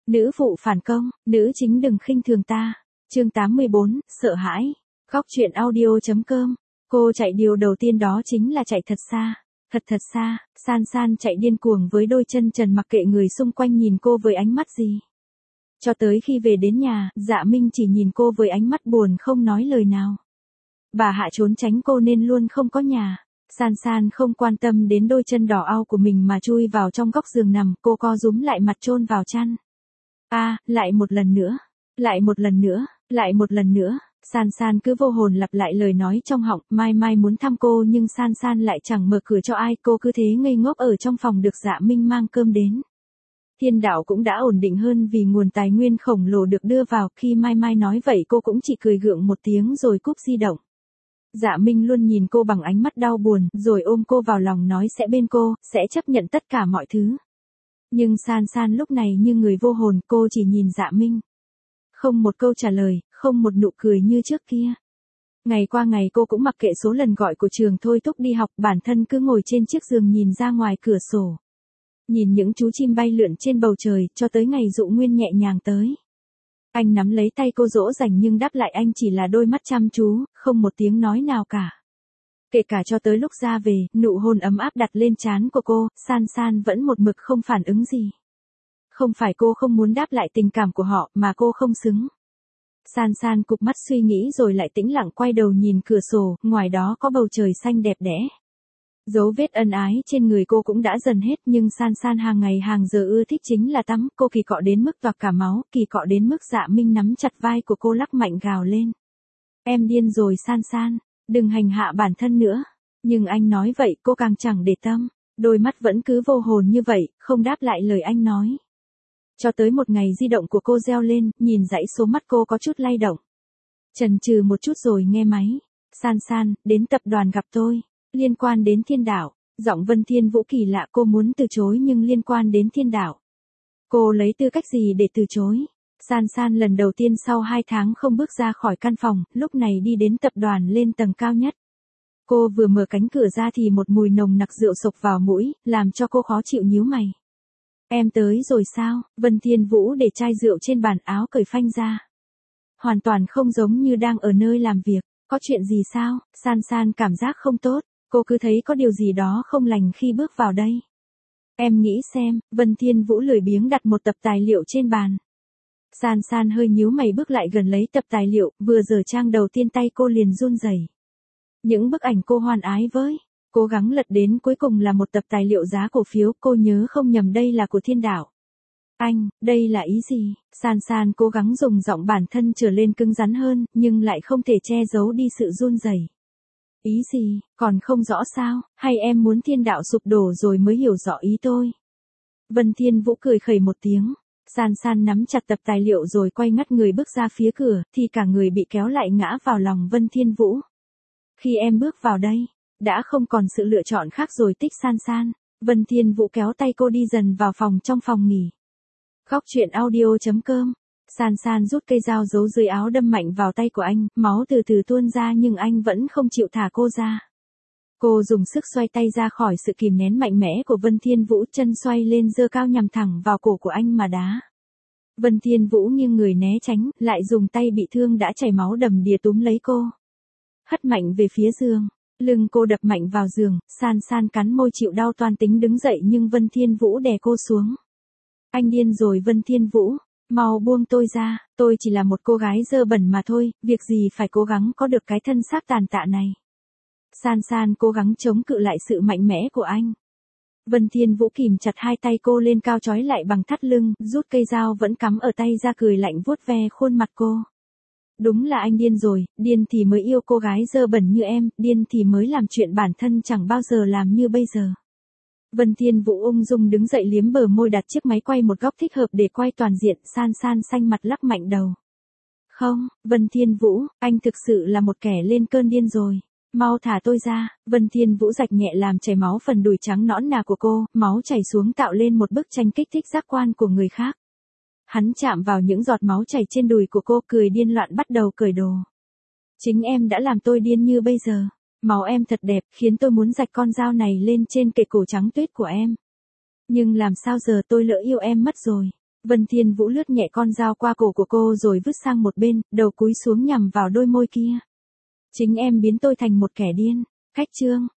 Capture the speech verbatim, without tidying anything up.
Nữ phụ phản công, nữ chính đừng khinh thường ta. Chương tám mươi bốn, sợ hãi. Góc truyện audio.com. Cô chạy điều đầu tiên đó chính là chạy thật xa. Thật thật xa, San San chạy điên cuồng với đôi chân trần mặc kệ người xung quanh nhìn cô với ánh mắt gì. Cho tới khi về đến nhà, Dạ Minh chỉ nhìn cô với ánh mắt buồn không nói lời nào. Bà Hạ trốn tránh cô nên luôn không có nhà. San San không quan tâm đến đôi chân đỏ au của mình mà chui vào trong góc giường nằm, cô co rúm lại mặt chôn vào chăn. A, à, lại một lần nữa, lại một lần nữa, lại một lần nữa. San San cứ vô hồn lặp lại lời nói trong họng, Mai Mai muốn thăm cô nhưng San San lại chẳng mở cửa cho ai, cô cứ thế ngây ngốc ở trong phòng được Dạ Minh mang cơm đến. Thiên đạo cũng đã ổn định hơn vì nguồn tài nguyên khổng lồ được đưa vào, khi Mai Mai nói vậy cô cũng chỉ cười gượng một tiếng rồi cúp di động. Dạ Minh luôn nhìn cô bằng ánh mắt đau buồn, rồi ôm cô vào lòng nói sẽ bên cô, sẽ chấp nhận tất cả mọi thứ. Nhưng San San lúc này như người vô hồn, cô chỉ nhìn Dạ Minh. Không một câu trả lời, không một nụ cười như trước kia. Ngày qua ngày cô cũng mặc kệ số lần gọi của trường thôi thúc đi học, bản thân cứ ngồi trên chiếc giường nhìn ra ngoài cửa sổ. Nhìn những chú chim bay lượn trên bầu trời, cho tới ngày Dụ Nguyên nhẹ nhàng tới. Anh nắm lấy tay cô dỗ dành nhưng đáp lại anh chỉ là đôi mắt chăm chú, không một tiếng nói nào cả. Kể cả cho tới lúc ra về, nụ hôn ấm áp đặt lên trán của cô, San San vẫn một mực không phản ứng gì. Không phải cô không muốn đáp lại tình cảm của họ, mà cô không xứng. San San cụp mắt suy nghĩ rồi lại tĩnh lặng quay đầu nhìn cửa sổ, ngoài đó có bầu trời xanh đẹp đẽ. Dấu vết ân ái trên người cô cũng đã dần hết nhưng San San hàng ngày hàng giờ ưa thích chính là tắm, cô kỳ cọ đến mức toạc cả máu, kỳ cọ đến mức Dạ Minh nắm chặt vai của cô lắc mạnh gào lên. Em điên rồi San San, đừng hành hạ bản thân nữa. Nhưng anh nói vậy cô càng chẳng để tâm, đôi mắt vẫn cứ vô hồn như vậy, không đáp lại lời anh nói. Cho tới một ngày di động của cô reo lên, nhìn dãy số mắt cô có chút lay động. Chần chừ một chút rồi nghe máy. San San, đến tập đoàn gặp tôi. Liên quan đến Thiên Đạo, giọng Vân Thiên Vũ kỳ lạ, cô muốn từ chối nhưng liên quan đến Thiên Đạo. Cô lấy tư cách gì để từ chối? San San lần đầu tiên sau hai tháng không bước ra khỏi căn phòng, lúc này đi đến tập đoàn lên tầng cao nhất. Cô vừa mở cánh cửa ra thì một mùi nồng nặc rượu sộc vào mũi, làm cho cô khó chịu nhíu mày. Em tới rồi sao? Vân Thiên Vũ để chai rượu trên bàn, áo cởi phanh ra. Hoàn toàn không giống như đang ở nơi làm việc. Có chuyện gì sao? San San cảm giác không tốt. Cô cứ thấy có điều gì đó không lành khi bước vào đây. Em nghĩ xem, Vân Thiên Vũ lười biếng đặt một tập tài liệu trên bàn. San San hơi nhíu mày bước lại gần lấy tập tài liệu, vừa dở trang đầu tiên tay cô liền run rẩy. Những bức ảnh cô hoan ái với, cố gắng lật đến cuối cùng là một tập tài liệu giá cổ phiếu, cô nhớ không nhầm đây là của Thiên Đạo. Anh, đây là ý gì? San San cố gắng dùng giọng bản thân trở lên cứng rắn hơn, nhưng lại không thể che giấu đi sự run rẩy. Ý gì, còn không rõ sao, hay em muốn Thiên Đạo sụp đổ rồi mới hiểu rõ ý tôi? Vân Thiên Vũ cười khẩy một tiếng, San San nắm chặt tập tài liệu rồi quay ngắt người bước ra phía cửa, thì cả người bị kéo lại ngã vào lòng Vân Thiên Vũ. Khi em bước vào đây, đã không còn sự lựa chọn khác rồi tích San San. Vân Thiên Vũ kéo tay cô đi dần vào phòng trong phòng nghỉ. Góc truyện audio.com. San San rút cây dao giấu dưới áo đâm mạnh vào tay của anh, máu từ từ tuôn ra nhưng anh vẫn không chịu thả cô ra. Cô dùng sức xoay tay ra khỏi sự kìm nén mạnh mẽ của Vân Thiên Vũ, chân xoay lên giơ cao nhằm thẳng vào cổ của anh mà đá. Vân Thiên Vũ nghiêng người né tránh, lại dùng tay bị thương đã chảy máu đầm đìa túm lấy cô. Hất mạnh về phía giường, lưng cô đập mạnh vào giường, San San cắn môi chịu đau toan tính đứng dậy nhưng Vân Thiên Vũ đè cô xuống. Anh điên rồi Vân Thiên Vũ. Mau buông tôi ra, tôi chỉ là một cô gái dơ bẩn mà thôi, việc gì phải cố gắng có được cái thân xác tàn tạ này. San San cố gắng chống cự lại sự mạnh mẽ của anh. Vân Thiên Vũ kìm chặt hai tay cô lên cao trói lại bằng thắt lưng, rút cây dao vẫn cắm ở tay ra cười lạnh vuốt ve khuôn mặt cô. Đúng là anh điên rồi, điên thì mới yêu cô gái dơ bẩn như em, điên thì mới làm chuyện bản thân chẳng bao giờ làm như bây giờ. Vân Thiên Vũ ung dung đứng dậy liếm bờ môi đặt chiếc máy quay một góc thích hợp để quay toàn diện, San San xanh mặt lắc mạnh đầu. Không, Vân Thiên Vũ, anh thực sự là một kẻ lên cơn điên rồi. Mau thả tôi ra. Vân Thiên Vũ rạch nhẹ làm chảy máu phần đùi trắng nõn nà của cô, máu chảy xuống tạo lên một bức tranh kích thích giác quan của người khác. Hắn chạm vào những giọt máu chảy trên đùi của cô, cười điên loạn bắt đầu cởi đồ. Chính em đã làm tôi điên như bây giờ. Máu em thật đẹp, khiến tôi muốn rạch con dao này lên trên kệ cổ trắng tuyết của em. Nhưng làm sao giờ tôi lỡ yêu em mất rồi. Vân Thiên Vũ lướt nhẹ con dao qua cổ của cô rồi vứt sang một bên, đầu cúi xuống nhằm vào đôi môi kia. Chính em biến tôi thành một kẻ điên. Khách Trương.